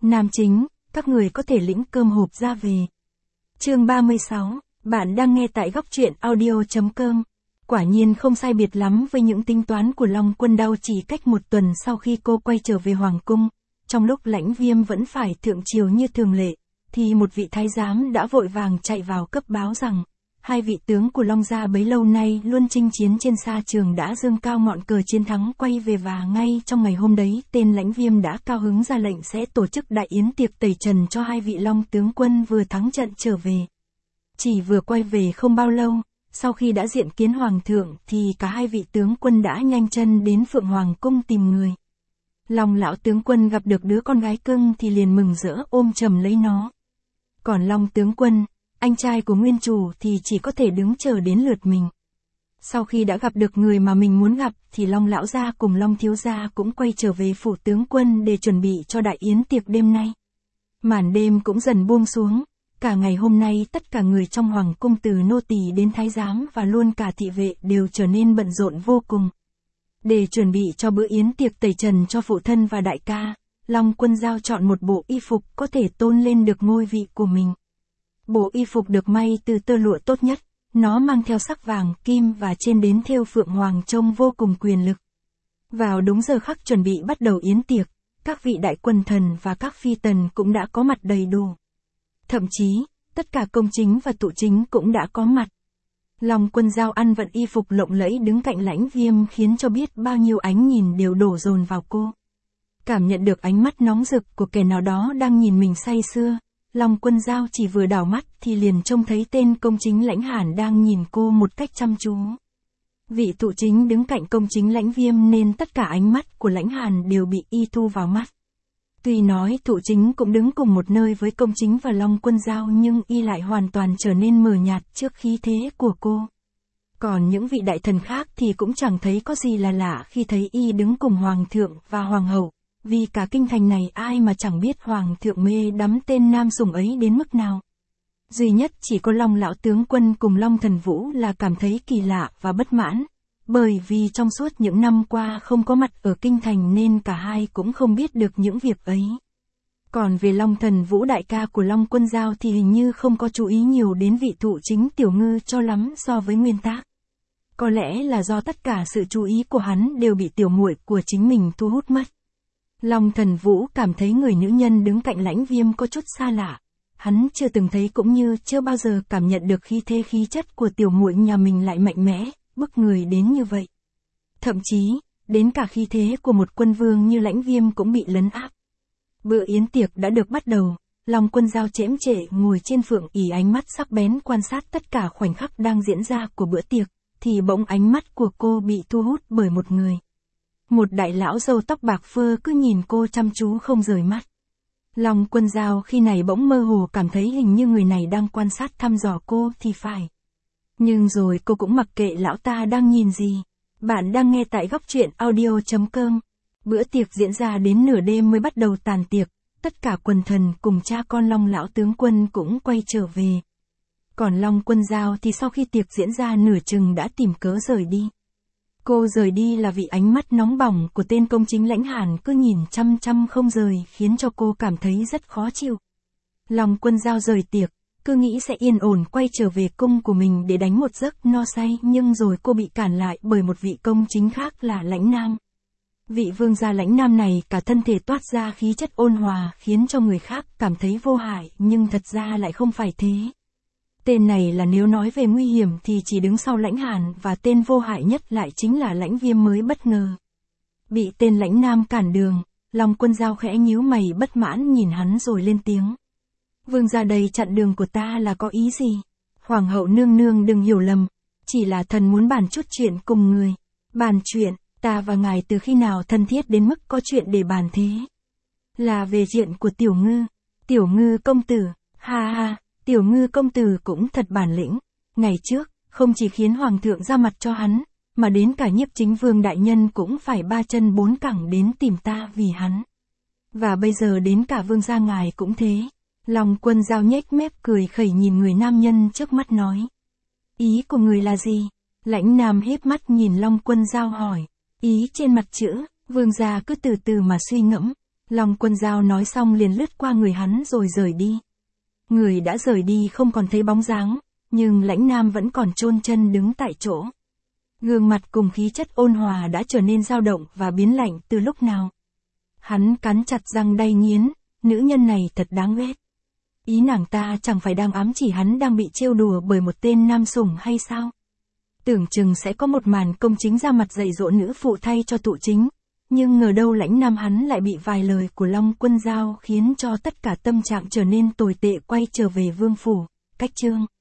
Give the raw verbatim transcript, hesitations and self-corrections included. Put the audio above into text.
Nam chính, các người có thể lĩnh cơm hộp ra về. Chương ba mươi sáu, bạn đang nghe tại góc truyện audio.com. Quả nhiên không sai biệt lắm với những tính toán của Long Quân Đao. Chỉ cách một tuần sau khi cô quay trở về Hoàng Cung, trong lúc Lãnh Viêm vẫn phải thượng triều như thường lệ, thì một vị thái giám đã vội vàng chạy vào cấp báo rằng, hai vị tướng của Long gia bấy lâu nay luôn chinh chiến trên sa trường đã dương cao ngọn cờ chiến thắng quay về, và ngay trong ngày hôm đấy tên Lãnh Viêm đã cao hứng ra lệnh sẽ tổ chức đại yến tiệc tẩy trần cho hai vị Long tướng quân vừa thắng trận trở về. Chỉ vừa quay về không bao lâu, sau khi đã diện kiến Hoàng thượng thì cả hai vị tướng quân đã nhanh chân đến Phượng Hoàng Cung tìm người. Long lão tướng quân gặp được đứa con gái cưng thì liền mừng rỡ ôm chầm lấy nó. Còn Long tướng quân, anh trai của nguyên chủ thì chỉ có thể đứng chờ đến lượt mình. Sau khi đã gặp được người mà mình muốn gặp thì Long lão gia cùng Long thiếu gia cũng quay trở về phủ tướng quân để chuẩn bị cho đại yến tiệc đêm nay. Màn đêm cũng dần buông xuống, cả ngày hôm nay tất cả người trong hoàng cung từ nô tỳ đến thái giám và luôn cả thị vệ đều trở nên bận rộn vô cùng. Để chuẩn bị cho bữa yến tiệc tẩy trần cho phụ thân và đại ca, Long Quân Dao chọn một bộ y phục có thể tôn lên được ngôi vị của mình. Bộ y phục được may từ tơ lụa tốt nhất, nó mang theo sắc vàng, kim và trên đến thêu phượng hoàng trông vô cùng quyền lực. Vào đúng giờ khắc chuẩn bị bắt đầu yến tiệc, các vị đại quần thần và các phi tần cũng đã có mặt đầy đủ. Thậm chí, tất cả công chính và tụ chính cũng đã có mặt. Long Quân Dao ăn vận y phục lộng lẫy đứng cạnh Lãnh Viêm khiến cho biết bao nhiêu ánh nhìn đều đổ dồn vào cô. Cảm nhận được ánh mắt nóng rực của kẻ nào đó đang nhìn mình say sưa, Long Quân Dao chỉ vừa đảo mắt thì liền trông thấy tên công chính Lãnh Hàn đang nhìn cô một cách chăm chú. Vị tụ chính đứng cạnh công chính Lãnh Viêm nên tất cả ánh mắt của Lãnh Hàn đều bị y thu vào mắt. Tuy nói tụ chính cũng đứng cùng một nơi với công chính và Long Quân Dao nhưng y lại hoàn toàn trở nên mờ nhạt trước khí thế của cô. Còn những vị đại thần khác thì cũng chẳng thấy có gì là lạ khi thấy y đứng cùng Hoàng thượng và Hoàng hậu, vì cả kinh thành này ai mà chẳng biết Hoàng thượng mê đắm tên nam sủng ấy đến mức nào. Duy nhất chỉ có Long lão tướng quân cùng Long Thần Vũ là cảm thấy kỳ lạ và bất mãn, bởi vì trong suốt những năm qua không có mặt ở kinh thành nên cả hai cũng không biết được những việc ấy. Còn về Long Thần Vũ đại ca của Long Quân Dao thì hình như không có chú ý nhiều đến vị thụ chính Tiểu Ngư cho lắm so với nguyên tác. Có lẽ là do tất cả sự chú ý của hắn đều bị tiểu muội của chính mình thu hút mất. Long Thần Vũ cảm thấy người nữ nhân đứng cạnh Lãnh Viêm có chút xa lạ. Hắn chưa từng thấy cũng như chưa bao giờ cảm nhận được khí thế khí chất của tiểu muội nhà mình lại mạnh mẽ, bức người đến như vậy. Thậm chí, đến cả khí thế của một quân vương như Lãnh Viêm cũng bị lấn áp. Bữa yến tiệc đã được bắt đầu, Long Quân Dao chễm trệ ngồi trên phượng ỷ, ánh mắt sắc bén quan sát tất cả khoảnh khắc đang diễn ra của bữa tiệc, thì bỗng ánh mắt của cô bị thu hút bởi một người. Một đại lão râu tóc bạc phơ cứ nhìn cô chăm chú không rời mắt. Long Quân Dao khi này bỗng mơ hồ cảm thấy hình như người này đang quan sát thăm dò cô thì phải. Nhưng rồi cô cũng mặc kệ lão ta đang nhìn gì. Bạn đang nghe tại góc truyện audio.com. Bữa tiệc diễn ra đến nửa đêm mới bắt đầu tàn tiệc, tất cả quần thần cùng cha con Long lão tướng quân cũng quay trở về. Còn Long Quân Dao thì sau khi tiệc diễn ra nửa chừng đã tìm cớ rời đi. Cô rời đi là vì ánh mắt nóng bỏng của tên công chính Lãnh Hàn cứ nhìn chăm chăm không rời khiến cho cô cảm thấy rất khó chịu. Long Quân Dao rời tiệc, cứ nghĩ sẽ yên ổn quay trở về cung của mình để đánh một giấc no say, nhưng rồi cô bị cản lại bởi một vị công chính khác là Lãnh Nam. Vị vương gia Lãnh Nam này cả thân thể toát ra khí chất ôn hòa khiến cho người khác cảm thấy vô hại, nhưng thật ra lại không phải thế. Tên này là nếu nói về nguy hiểm thì chỉ đứng sau Lãnh Hàn, và tên vô hại nhất lại chính là Lãnh Viêm mới bất ngờ. Bị tên Lãnh Nam cản đường, Long Quân Dao khẽ nhíu mày bất mãn nhìn hắn rồi lên tiếng. Vương gia đây chặn đường của ta là có ý gì? Hoàng hậu nương nương đừng hiểu lầm, chỉ là thần muốn bàn chút chuyện cùng người. Bàn chuyện, ta và ngài từ khi nào thân thiết đến mức có chuyện để bàn thế? Là về chuyện của Tiểu Ngư. Tiểu Ngư công tử, ha ha. Tiểu Ngư công tử cũng thật bản lĩnh, ngày trước, không chỉ khiến Hoàng thượng ra mặt cho hắn, mà đến cả Nhiếp Chính Vương đại nhân cũng phải ba chân bốn cẳng đến tìm ta vì hắn. Và bây giờ đến cả vương gia ngài cũng thế. Long Quân Dao nhếch mép cười khẩy nhìn người nam nhân trước mắt nói. Ý của người là gì? Lãnh Nam híp mắt nhìn Long Quân Dao hỏi. Ý trên mặt chữ, vương gia cứ từ từ mà suy ngẫm. Long Quân Dao nói xong liền lướt qua người hắn rồi rời đi. Người đã rời đi không còn thấy bóng dáng, nhưng Lãnh Nam vẫn còn chôn chân đứng tại chỗ. Gương mặt cùng khí chất ôn hòa đã trở nên dao động và biến lạnh từ lúc nào. Hắn cắn chặt răng đay nghiến, nữ nhân này thật đáng ghét. Ý nàng ta chẳng phải đang ám chỉ hắn đang bị trêu đùa bởi một tên nam sủng hay sao? Tưởng chừng sẽ có một màn công chính ra mặt dạy dỗ nữ phụ thay cho tụ chính, nhưng ngờ đâu Lãnh Nam hắn lại bị vài lời của Long Quân Dao khiến cho tất cả tâm trạng trở nên tồi tệ quay trở về vương phủ. Cách chương